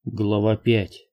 Глава 5.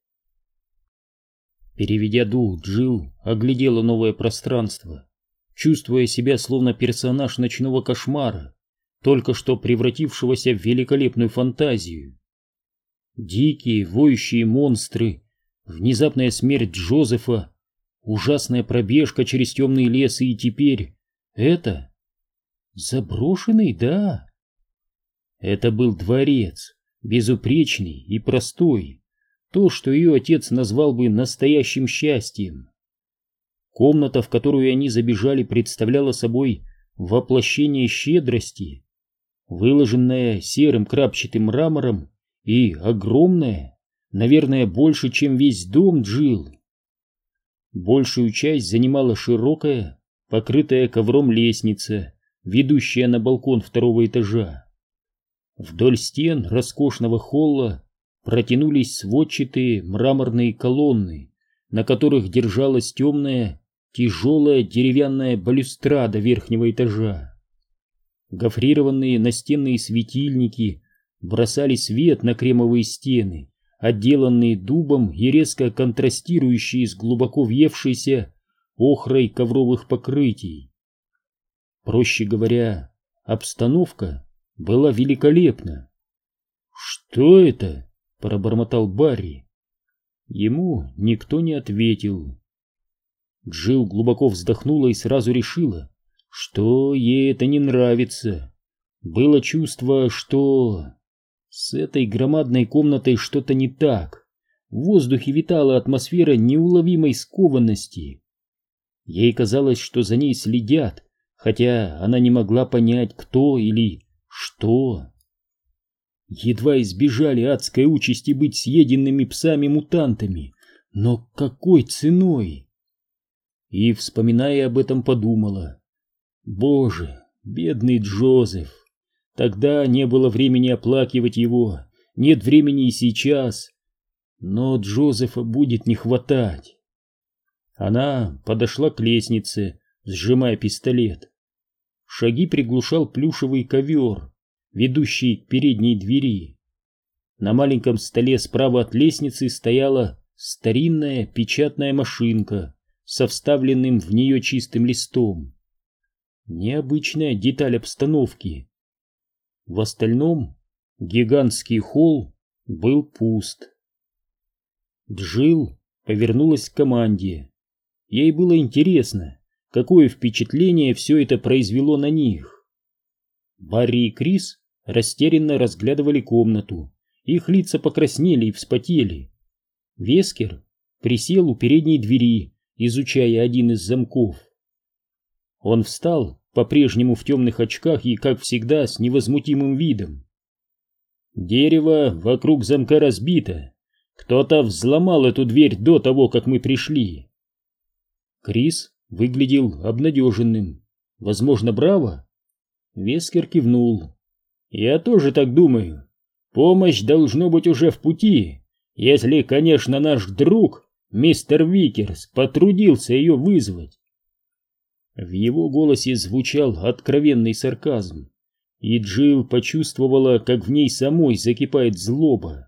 Переведя дух, Джилл оглядела новое пространство, чувствуя себя словно персонаж ночного кошмара, только что превратившегося в великолепную фантазию. Дикие, воющие монстры, внезапная смерть Джозефа, ужасная пробежка через темный лес, и теперь это... Заброшенный, да. Это был дворец, безупречный и простой, то, что ее отец назвал бы настоящим счастьем. Комната, в которую они забежали, представляла собой воплощение щедрости, выложенная серым крапчатым мрамором и огромная, наверное, больше, чем весь дом Джилл. Большую часть занимала широкая, покрытая ковром лестница, ведущая на балкон второго этажа. Вдоль стен роскошного холла протянулись сводчатые мраморные колонны, на которых держалась темная, тяжелая деревянная балюстрада верхнего этажа. Гофрированные настенные светильники бросали свет на кремовые стены, отделанные дубом и резко контрастирующие с глубоко въевшейся охрой ковровых покрытий. Проще говоря, обстановка была великолепна. «Что это?» — пробормотал Барри. Ему никто не ответил. Джилл глубоко вздохнула и сразу решила, что ей это не нравится. Было чувство, что с этой громадной комнатой что-то не так. В воздухе витала атмосфера неуловимой скованности. Ей казалось, что за ней следят, хотя она не могла понять, кто или что. Едва избежали адской участи быть съеденными псами-мутантами, но какой ценой? И, вспоминая об этом, подумала: Боже, бедный Джозеф, тогда не было времени оплакивать его, нет времени и сейчас, но Джозефа будет не хватать. Она подошла к лестнице, сжимая пистолет. Шаги приглушал плюшевый ковер, ведущий к передней двери. На маленьком столе справа от лестницы стояла старинная печатная машинка со вставленным в нее чистым листом. Необычная деталь обстановки. В остальном гигантский холл был пуст. Джилл повернулась к команде. Ей было интересно, какое впечатление все это произвело на них. Барри и Крис растерянно разглядывали комнату, их лица покраснели и вспотели. Вескер присел у передней двери, изучая один из замков. Он встал, по-прежнему в темных очках и, как всегда, с невозмутимым видом. «Дерево вокруг замка разбито. Кто-то взломал эту дверь до того, как мы пришли». Крис выглядел обнадеженным. «Возможно, Браво?» Вескер кивнул. «Я тоже так думаю. Помощь должно быть уже в пути, если, конечно, наш друг, мистер Викерс, потрудился ее вызвать». В его голосе звучал откровенный сарказм, и Джилл почувствовала, как в ней самой закипает злоба.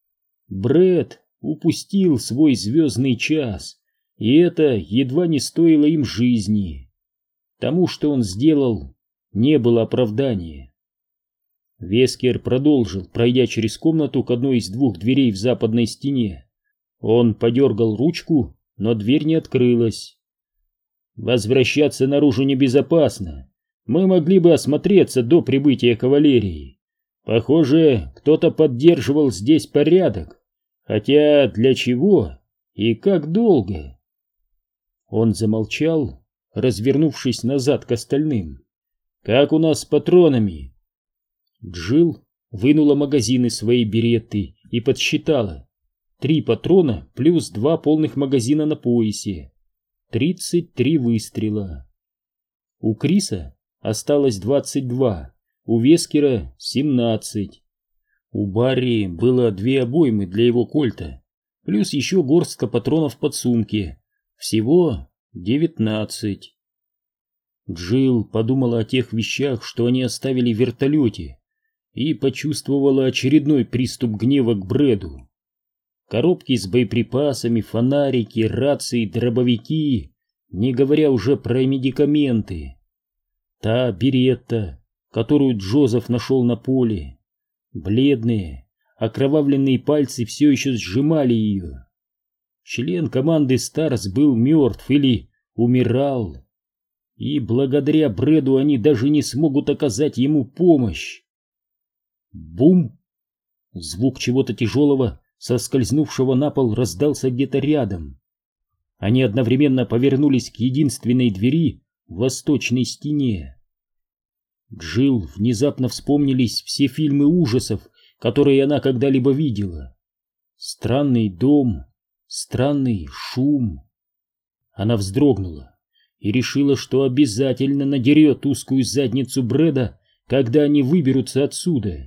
Брэд упустил свой звездный час, и это едва не стоило им жизни. Тому, что он сделал, не было оправдания. Вескер продолжил, пройдя через комнату к одной из двух дверей в западной стене. Он подергал ручку, но дверь не открылась. «Возвращаться наружу небезопасно. Мы могли бы осмотреться до прибытия кавалерии. Похоже, кто-то поддерживал здесь порядок. Хотя для чего и как долго?» Он замолчал, развернувшись назад к остальным. «Как у нас с патронами?» Джилл вынула магазин из своей беретты и подсчитала. 3 патрона плюс 2 полных магазина на поясе. 33 выстрела. У Криса осталось 22, у Вескера 17. У Барри было 2 обоймы для его кольта, плюс еще горстка патронов в подсумке. Всего 19. Джилл подумала о тех вещах, что они оставили в вертолете, и почувствовала очередной приступ гнева к Брэду. коробки с боеприпасами, фонарики, рации, дробовики, не говоря уже про медикаменты. Та Беретта, которую Джозеф нашел на поле. Бледные, окровавленные пальцы все еще сжимали ее. Член команды Старс был мертв или умирал, и благодаря Брэду они даже не смогут оказать ему помощь. Бум! Звук чего-то тяжелого, соскользнувшего на пол, раздался где-то рядом. Они одновременно повернулись к единственной двери в восточной стене. Джилл внезапно вспомнились все фильмы ужасов, которые она когда-либо видела. Странный дом, странный шум. Она вздрогнула и решила, что обязательно надерет узкую задницу Брэда, когда они выберутся отсюда.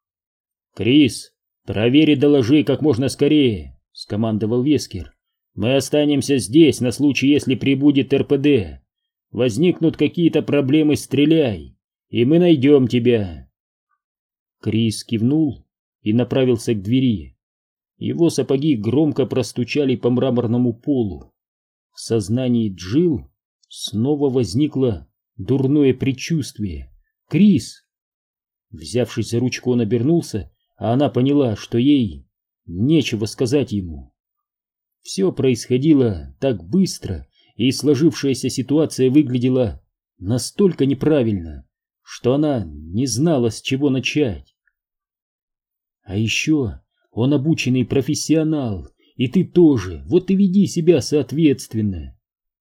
«Крис, проверь и доложи как можно скорее», — скомандовал Вескер. «Мы останемся здесь на случай, если прибудет РПД. Возникнут какие-то проблемы, стреляй, и мы найдем тебя». Крис кивнул и направился к двери. Его сапоги громко простучали по мраморному полу. В сознании Джилл снова возникло дурное предчувствие. «Крис!» Взявшись за ручку, он обернулся, а она поняла, что ей нечего сказать ему. Все происходило так быстро, и сложившаяся ситуация выглядела настолько неправильно, что она не знала, с чего начать. А еще он обученный профессионал, и ты тоже, вот и веди себя соответственно.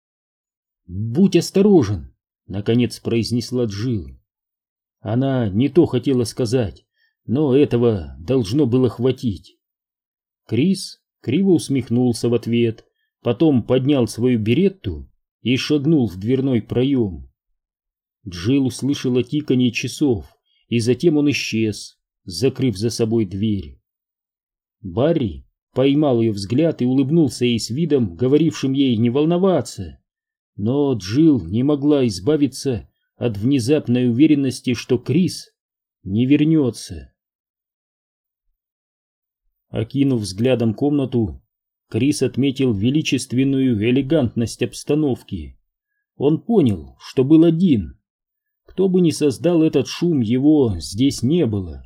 «Будь осторожен», — наконец произнесла Джилл. Она не то хотела сказать, но этого должно было хватить. Крис криво усмехнулся в ответ, потом поднял свою беретту и шагнул в дверной проем. Джилл услышала тиканье часов, и затем он исчез, закрыв за собой дверь. Барри поймал ее взгляд и улыбнулся ей с видом, говорившим ей не волноваться, но Джилл не могла избавиться от внезапной уверенности, что Крис не вернется. Окинув взглядом комнату, Крис отметил величественную элегантность обстановки. Он понял, что был один. Кто бы ни создал этот шум, его здесь не было.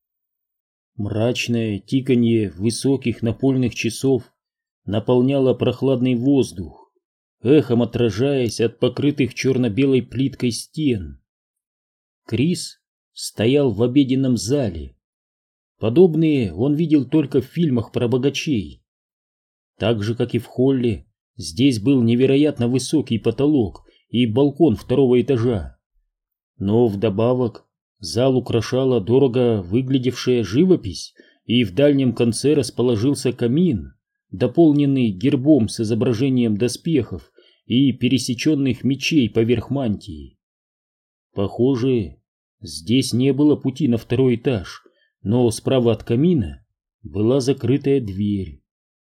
Мрачное тиканье высоких напольных часов наполняло прохладный воздух, эхом отражаясь от покрытых черно-белой плиткой стен. Крис стоял в обеденном зале. Подобные он видел только в фильмах про богачей. Так же, как и в холле, здесь был невероятно высокий потолок и балкон второго этажа. Но вдобавок зал украшала дорого выглядевшая живопись, и в дальнем конце расположился камин, дополненный гербом с изображением доспехов и пересеченных мечей поверх мантии. Похоже, здесь не было пути на второй этаж, но справа от камина была закрытая дверь.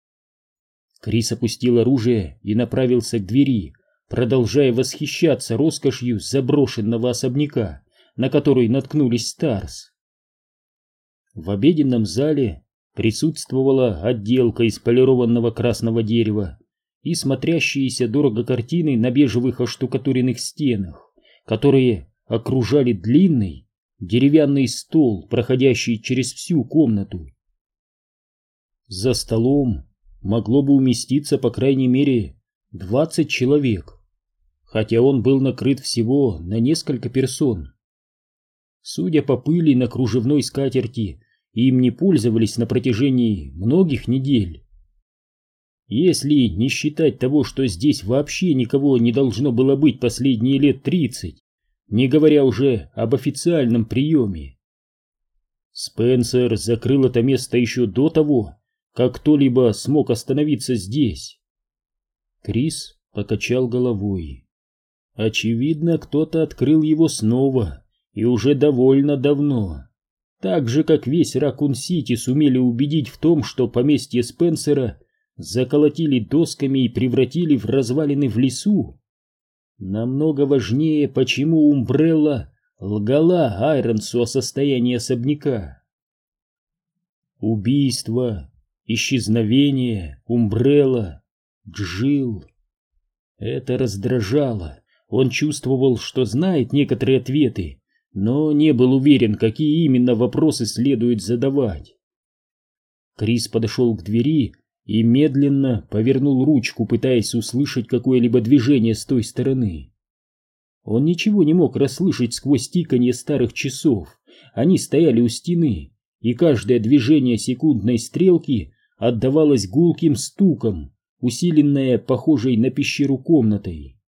Крис опустил оружие и направился к двери, продолжая восхищаться роскошью заброшенного особняка, на который наткнулись Старс. В обеденном зале присутствовала отделка из полированного красного дерева и смотрящиеся дорого картины на бежевых оштукатуренных стенах, которые окружали длинный деревянный стол, проходящий через всю комнату. За столом могло бы уместиться по крайней мере 20 человек, хотя он был накрыт всего на несколько персон. Судя по пыли на кружевной скатерти, им не пользовались на протяжении многих недель. Если не считать того, что здесь вообще никого не должно было быть последние лет 30, не говоря уже об официальном приеме. Спенсер закрыл это место еще до того, как кто-либо смог остановиться здесь. Крис покачал головой. Очевидно, кто-то открыл его снова, и уже довольно давно. Так же, как весь Ракун-Сити сумели убедить в том, что поместье Спенсера заколотили досками и превратили в развалины в лесу. Намного важнее, почему Умбрелла лгала Айронсу о состоянии особняка. Убийство исчезновение, Умбрелла, Джилл. Это раздражало. Он чувствовал, что знает некоторые ответы, но не был уверен, какие именно вопросы следует задавать. Крис подошел к двери и медленно повернул ручку, пытаясь услышать какое-либо движение с той стороны. Он ничего не мог расслышать сквозь тиканье старых часов. Они стояли у стены, и каждое движение секундной стрелки отдавалось гулким стуком, усиленное похожей на пещеру комнатой.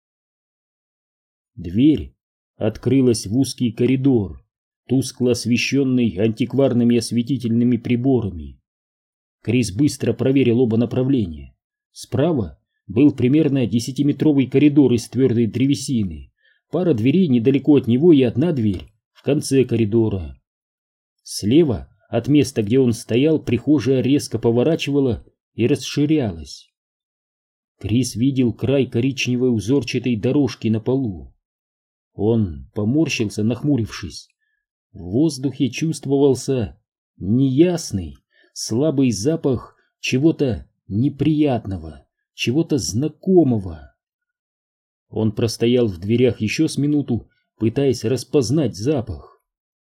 Дверь открылась в узкий коридор, тускло освещенный антикварными осветительными приборами. Крис быстро проверил оба направления. Справа был примерно 10-метровый коридор из твердой древесины, пара дверей недалеко от него и одна дверь в конце коридора. Слева, от места, где он стоял, прихожая резко поворачивала и расширялась. Крис видел край коричневой узорчатой дорожки на полу. Он поморщился, нахмурившись. В воздухе чувствовался неясный, слабый запах чего-то неприятного, чего-то знакомого. Он простоял в дверях еще с минуту, пытаясь распознать запах.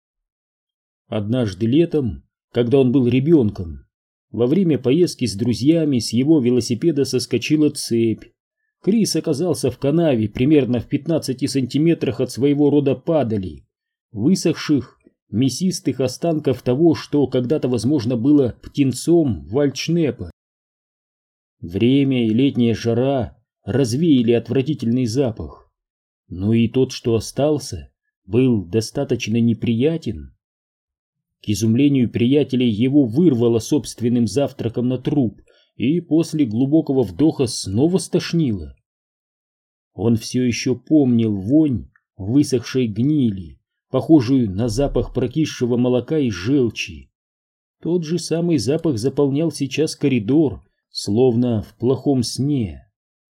Однажды летом, когда он был ребенком, во время поездки с друзьями с его велосипеда соскочила цепь. Крис оказался в канаве примерно в 15 сантиметрах от своего рода падалей, высохших, мясистых останков того, что когда-то, возможно, было птенцом вальдшнепа. Время и летняя жара развеяли отвратительный запах, но и тот, что остался, был достаточно неприятен. К изумлению приятелей его вырвало собственным завтраком на труп, и после глубокого вдоха снова стошнило. Он все еще помнил вонь высохшей гнили, похожую на запах прокисшего молока и желчи. Тот же самый запах заполнял сейчас коридор, словно в плохом сне.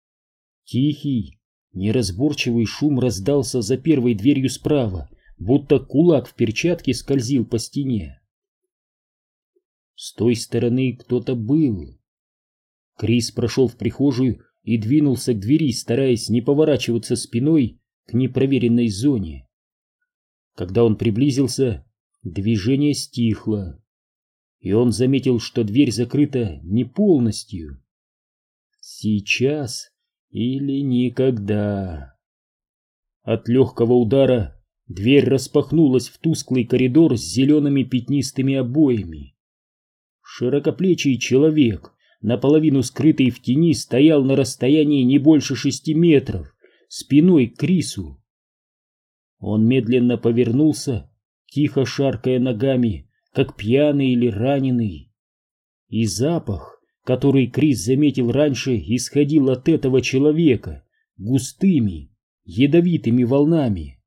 Тихий, неразборчивый шум раздался за первой дверью справа, будто кулак в перчатке скользил по стене. С той стороны кто-то был. Крис прошел в прихожую и двинулся к двери, стараясь не поворачиваться спиной к непроверенной зоне. Когда он приблизился, движение стихло, и он заметил, что дверь закрыта не полностью. Сейчас или никогда. От легкого удара дверь распахнулась в тусклый коридор с зелеными пятнистыми обоями. Широкоплечий человек, наполовину скрытый в тени, стоял на расстоянии не больше 6 метров, спиной к Крису. Он медленно повернулся, тихо шаркая ногами, как пьяный или раненый. И запах, который Крис заметил раньше, исходил от этого человека густыми, ядовитыми волнами.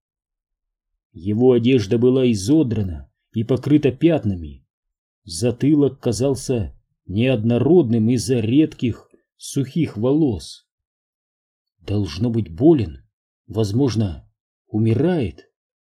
Его одежда была изодрана и покрыта пятнами. Затылок казался неоднородным из-за редких, сухих волос. Должно быть болен, возможно, умирает.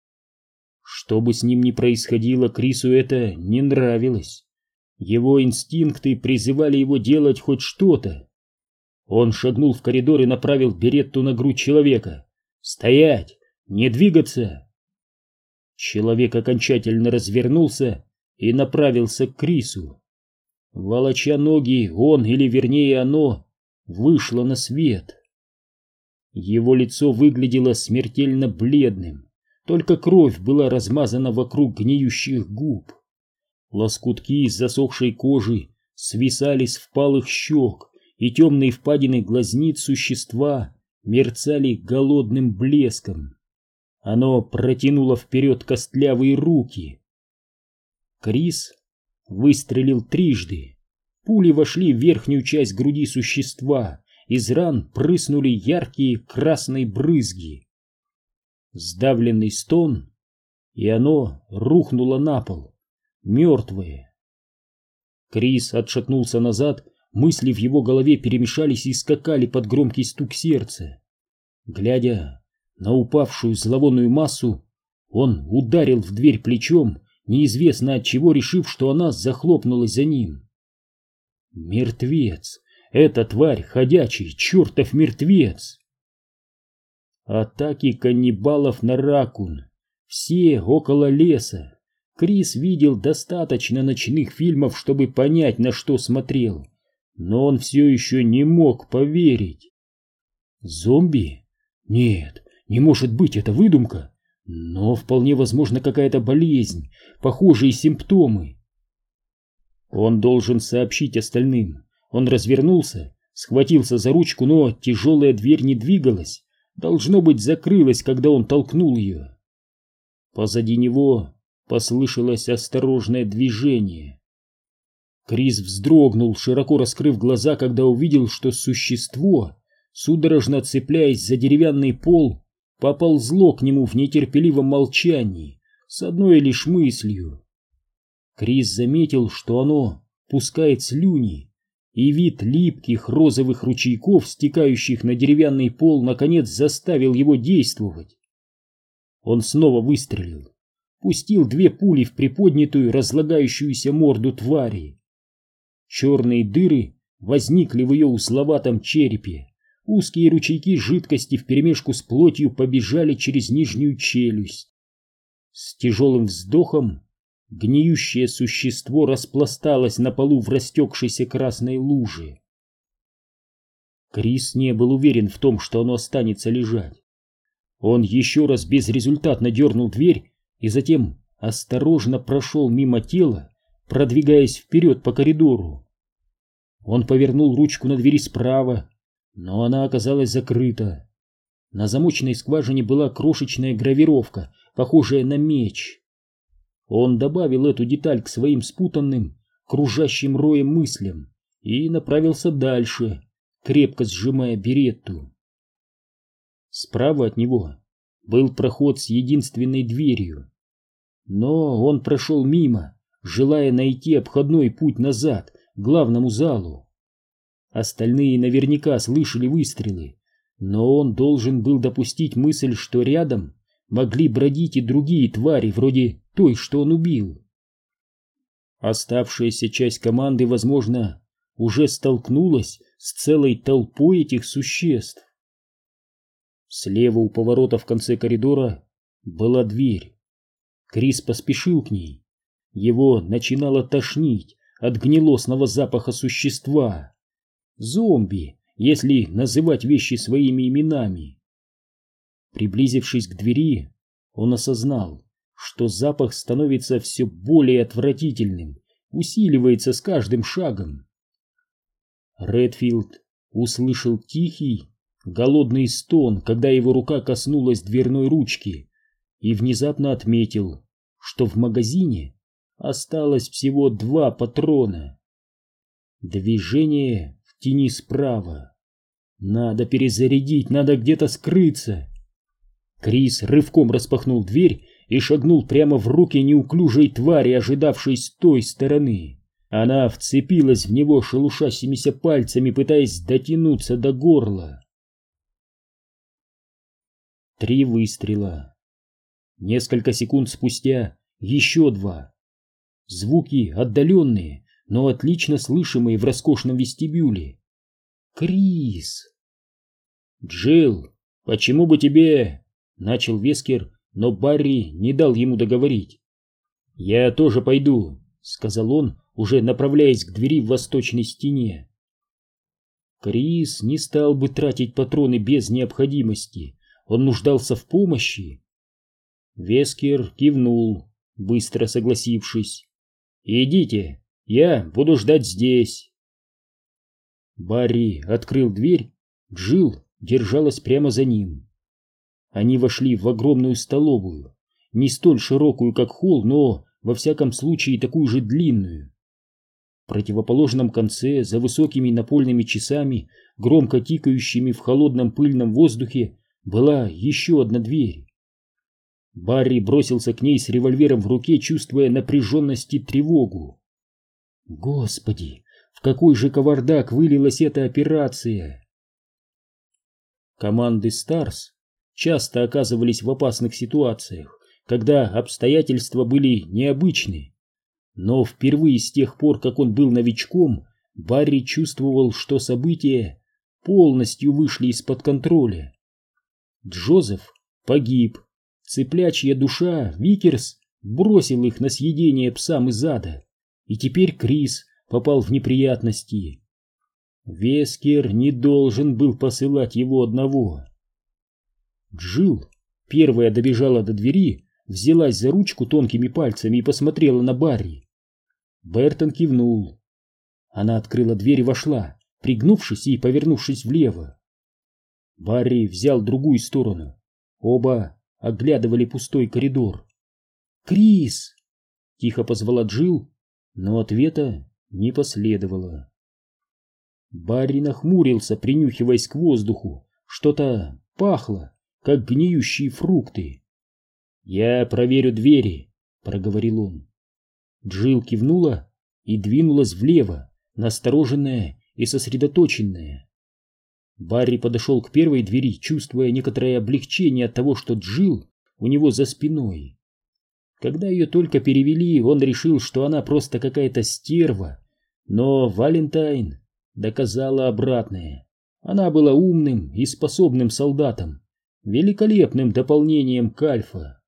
Что бы с ним ни происходило, Крису это не нравилось. Его инстинкты призывали его делать хоть что-то. Он шагнул в коридор и направил беретту на грудь человека. «Стоять! Не двигаться!» Человек окончательно развернулся и направился к Крису. Волоча ноги, он, или вернее оно, вышло на свет. Его лицо выглядело смертельно бледным, только кровь была размазана вокруг гниющих губ. Лоскутки из засохшей кожи свисали с впалых щек, и темные впадины глазниц существа мерцали голодным блеском. Оно протянуло вперед костлявые руки. Крис выстрелил трижды. Пули вошли в верхнюю часть груди существа, из ран прыснули яркие красные брызги. Сдавленный стон, и оно рухнуло на пол, мертвое. Крис отшатнулся назад, мысли в его голове перемешались и скакали под громкий стук сердца. Глядя на упавшую зловонную массу, он ударил в дверь плечом, неизвестно от чего, решив, что она захлопнулась за ним. Мертвец! Эта тварь ходячий, чертов мертвец! Атаки каннибалов на Ракун. Все около леса. Крис видел достаточно ночных фильмов, чтобы понять, на что смотрел. Но он все еще не мог поверить. Зомби? Нет, не может быть, это выдумка. Но вполне возможно какая-то болезнь, похожие симптомы. Он должен сообщить остальным. Он развернулся, схватился за ручку, но тяжелая дверь не двигалась. Должно быть, закрылась, когда он толкнул ее. Позади него послышалось осторожное движение. Крис вздрогнул, широко раскрыв глаза, когда увидел, что существо, судорожно цепляясь за деревянный пол, поползло к нему в нетерпеливом молчании, с одной лишь мыслью. Крис заметил, что оно пускает слюни, и вид липких розовых ручейков, стекающих на деревянный пол, наконец заставил его действовать. Он снова выстрелил, пустил 2 пули в приподнятую, разлагающуюся морду твари. Черные дыры возникли в ее узловатом черепе, узкие ручейки жидкости вперемешку с плотью побежали через нижнюю челюсть. С тяжелым вздохом гниющее существо распласталось на полу в растекшейся красной луже. Крис не был уверен в том, что оно останется лежать. Он еще раз безрезультатно дернул дверь и затем осторожно прошел мимо тела, продвигаясь вперед по коридору. Он повернул ручку на двери справа, но она оказалась закрыта. На замочной скважине была крошечная гравировка, похожая на меч. Он добавил эту деталь к своим спутанным, кружащим роем мыслям и направился дальше, крепко сжимая беретту. Справа от него был проход с единственной дверью, но он прошел мимо, желая найти обходной путь назад к главному залу. Остальные наверняка слышали выстрелы, но он должен был допустить мысль, что рядом могли бродить и другие твари, вроде той, что он убил. Оставшаяся часть команды, возможно, уже столкнулась с целой толпой этих существ. Слева у поворота в конце коридора была дверь. Крис поспешил к ней. Его начинало тошнить от гнилостного запаха существа. Зомби, если называть вещи своими именами. Приблизившись к двери, он осознал, что запах становится все более отвратительным, усиливается с каждым шагом. Редфилд услышал тихий, голодный стон, когда его рука коснулась дверной ручки, и внезапно отметил, что в магазине осталось всего 2 патрона. Движение в тени справа. Надо перезарядить, надо где-то скрыться. Крис рывком распахнул дверь и шагнул прямо в руки неуклюжей твари, ожидавшей с той стороны. Она вцепилась в него шелушащимися пальцами, пытаясь дотянуться до горла. 3 выстрела. Несколько секунд спустя еще 2. Звуки отдаленные, но отлично слышимые в роскошном вестибюле. Крис! «Джилл, почему бы тебе...» — начал Вескер, но Барри не дал ему договорить. «Я тоже пойду», — сказал он, уже направляясь к двери в восточной стене. Крис не стал бы тратить патроны без необходимости. Он нуждался в помощи. Вескер кивнул, быстро согласившись. «Идите, я буду ждать здесь». Барри открыл дверь, Джилл держалась прямо за ним. Они вошли в огромную столовую, не столь широкую, как холл, но, во всяком случае, такую же длинную. В противоположном конце, за высокими напольными часами, громко тикающими в холодном пыльном воздухе, была еще одна дверь. Барри бросился к ней с револьвером в руке, чувствуя напряженность и тревогу. Господи, в какой же кавардак вылилась эта операция! Команды Старс часто оказывались в опасных ситуациях, когда обстоятельства были необычны. Но впервые с тех пор, как он был новичком, Барри чувствовал, что события полностью вышли из-под контроля. Джозеф погиб. Цыплячья душа Викерс бросил их на съедение псам из ада. И теперь Крис попал в неприятности. Вескер не должен был посылать его одного. Джилл первая добежала до двери, взялась за ручку тонкими пальцами и посмотрела на Барри. Бертон кивнул. Она открыла дверь и вошла, пригнувшись и повернувшись влево. Барри взял другую сторону. Оба оглядывали пустой коридор. «Крис!» — тихо позвала Джилл, но ответа не последовало. Барри нахмурился, принюхиваясь к воздуху. Что-то пахло, как гниющие фрукты. «Я проверю двери», — проговорил он. Джилл кивнула и двинулась влево, настороженная и сосредоточенная. Барри подошел к первой двери, чувствуя некоторое облегчение от того, что Джилл у него за спиной. Когда ее только перевели, он решил, что она просто какая-то стерва, но Валентайн доказала обратное. Она была умным и способным солдатом, великолепным дополнением к Альфа.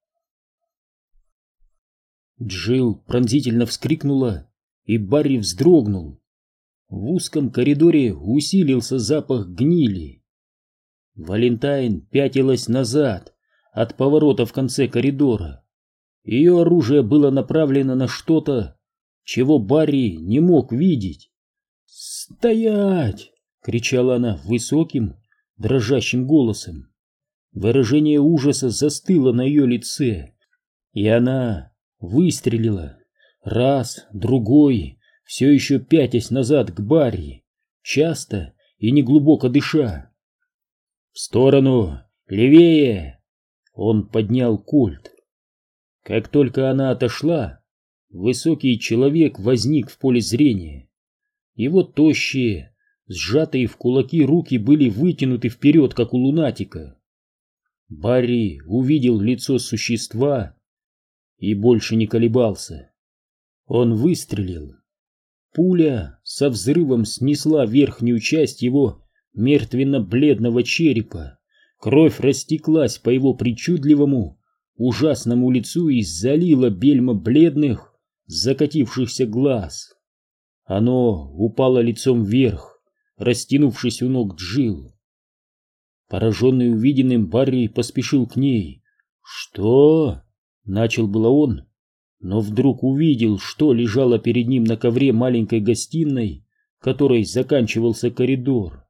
Джилл пронзительно вскрикнула, и Барри вздрогнул. В узком коридоре усилился запах гнили. Валентайн пятилась назад от поворота в конце коридора. Ее оружие было направлено на что-то, чего Барри не мог видеть. «Стоять!» — кричала она высоким, дрожащим голосом. Выражение ужаса застыло на ее лице, и она выстрелила. Раз, другой, все еще пятясь назад к Барри, часто и неглубоко дыша. «В сторону! Левее!» Он поднял кольт. Как только она отошла, высокий человек возник в поле зрения. Его тощие, сжатые в кулаки руки были вытянуты вперед, как у лунатика. Барри увидел лицо существа и больше не колебался. Он выстрелил. Пуля со взрывом снесла верхнюю часть его мертвенно-бледного черепа. Кровь растеклась по его причудливому, ужасному лицу и залила бельма бледных, закатившихся глаз. Оно упало лицом вверх, растянувшись у ног Джилл. Пораженный увиденным, Барри поспешил к ней. «Что?» — начал было он, но вдруг увидел, что лежало перед ним на ковре маленькой гостиной, которой заканчивался коридор.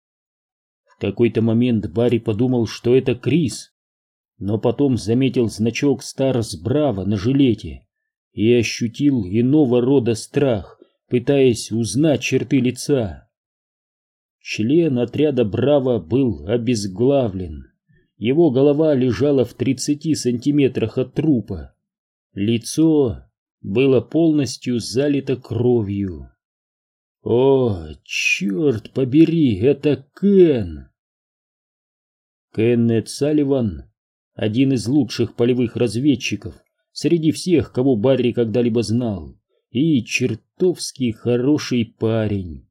В какой-то момент Барри подумал, что это Крис, но потом заметил значок Старс Браво на жилете и ощутил иного рода страх, пытаясь узнать черты лица. Член отряда Браво был обезглавлен. Его голова лежала в 30 сантиметрах от трупа. Лицо было полностью залито кровью. О, черт побери, это Кен! Кеннет Салливан, один из лучших полевых разведчиков среди всех, кого Барри когда-либо знал, и чертовски хороший парень.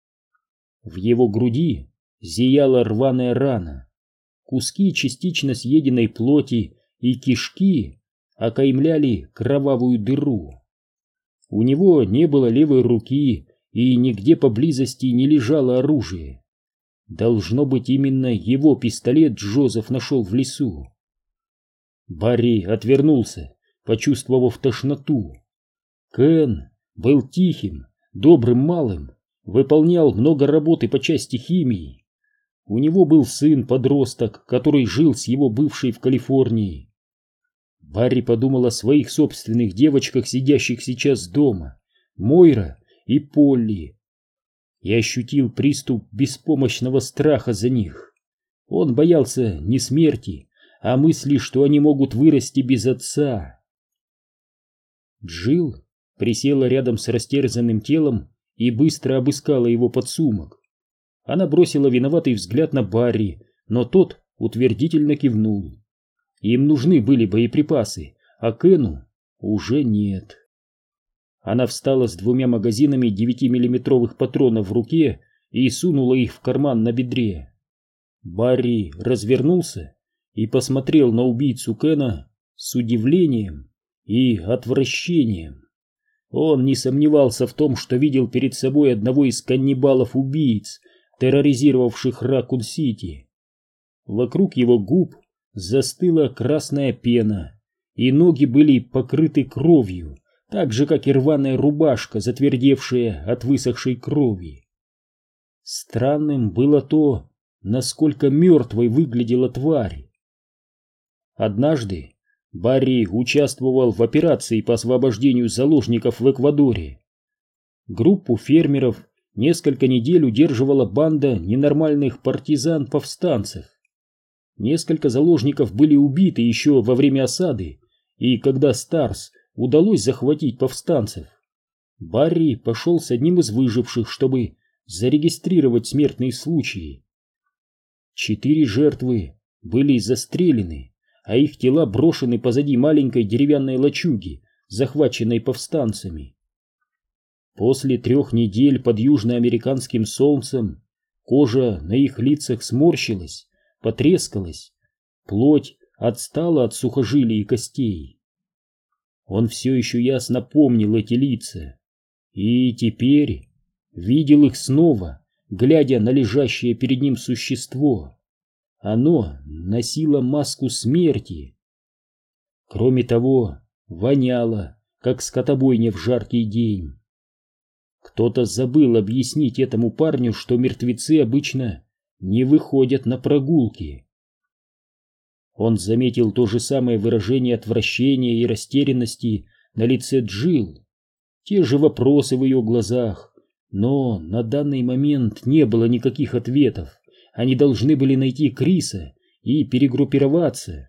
В его груди зияла рваная рана. Куски частично съеденной плоти и кишки окаймляли кровавую дыру. У него не было левой руки, и нигде поблизости не лежало оружие. Должно быть, именно его пистолет Джозеф нашел в лесу. Барри отвернулся, почувствовав тошноту. Кен был тихим, добрым малым, выполнял много работы по части химии. У него был сын-подросток, который жил с его бывшей в Калифорнии. Барри подумал о своих собственных девочках, сидящих сейчас дома, Мойра и Полли, и ощутил приступ беспомощного страха за них. Он боялся не смерти, а мысли, что они могут вырасти без отца. Джилл присела рядом с растерзанным телом и быстро обыскала его подсумок. Она бросила виноватый взгляд на Барри, но тот утвердительно кивнул. Им нужны были боеприпасы, а Кену уже нет. Она встала с 2 магазинами 9-миллиметровых патронов в руке и сунула их в карман на бедре. Барри развернулся и посмотрел на убийцу Кена с удивлением и отвращением. Он не сомневался в том, что видел перед собой одного из каннибалов-убийц, терроризировавших Ракун-Сити. Вокруг его губ застыла красная пена, и ноги были покрыты кровью, так же, как и рваная рубашка, затвердевшая от высохшей крови. Странным было то, насколько мертвой выглядела тварь. Однажды Барри участвовал в операции по освобождению заложников в Эквадоре. Группу фермеров несколько недель удерживала банда ненормальных партизан-повстанцев. Несколько заложников были убиты еще во время осады, и когда Старс удалось захватить повстанцев, Барри пошел с одним из выживших, чтобы зарегистрировать смертные случаи. 4 жертвы были застрелены, а их тела брошены позади маленькой деревянной лачуги, захваченной повстанцами. После 3 недель под южноамериканским солнцем кожа на их лицах сморщилась, потрескалась, плоть отстала от сухожилий и костей. Он все еще ясно помнил эти лица, и теперь видел их снова, глядя на лежащее перед ним существо. Оно носило маску смерти. Кроме того, воняло, как скотобойня в жаркий день. Кто-то забыл объяснить этому парню, что мертвецы обычно не выходят на прогулки. Он заметил то же самое выражение отвращения и растерянности на лице Джилл, те же вопросы в ее глазах, но на данный момент не было никаких ответов. Они должны были найти Криса и перегруппироваться.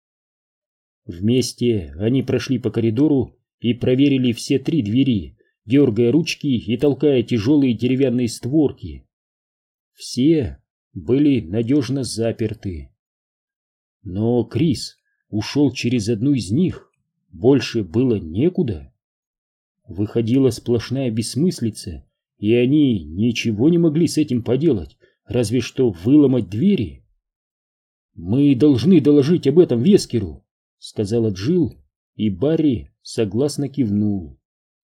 Вместе они прошли по коридору и проверили все 3 двери, дергая ручки и толкая тяжелые деревянные створки. Все были надежно заперты. Но Крис ушел через одну из них, больше было некуда. Выходила сплошная бессмыслица, и они ничего не могли с этим поделать, разве что выломать двери. «Мы должны доложить об этом Вескеру», — сказала Джилл, и Барри согласно кивнул.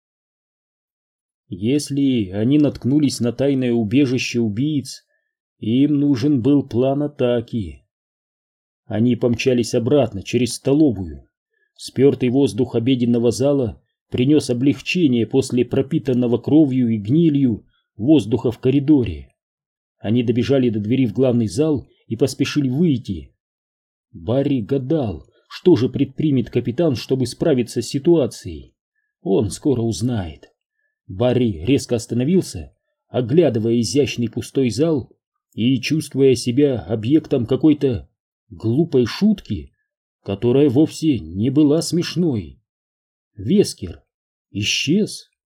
Если они наткнулись на тайное убежище убийц, им нужен был план атаки. Они помчались обратно через столовую. Спертый воздух обеденного зала принес облегчение после пропитанного кровью и гнилью воздуха в коридоре. Они добежали до двери в главный зал и поспешили выйти. Барри гадал, что же предпримет капитан, чтобы справиться с ситуацией. Он скоро узнает. Барри резко остановился, оглядывая изящный пустой зал и чувствуя себя объектом какой-то глупой шутки, которая вовсе не была смешной. Вескер исчез.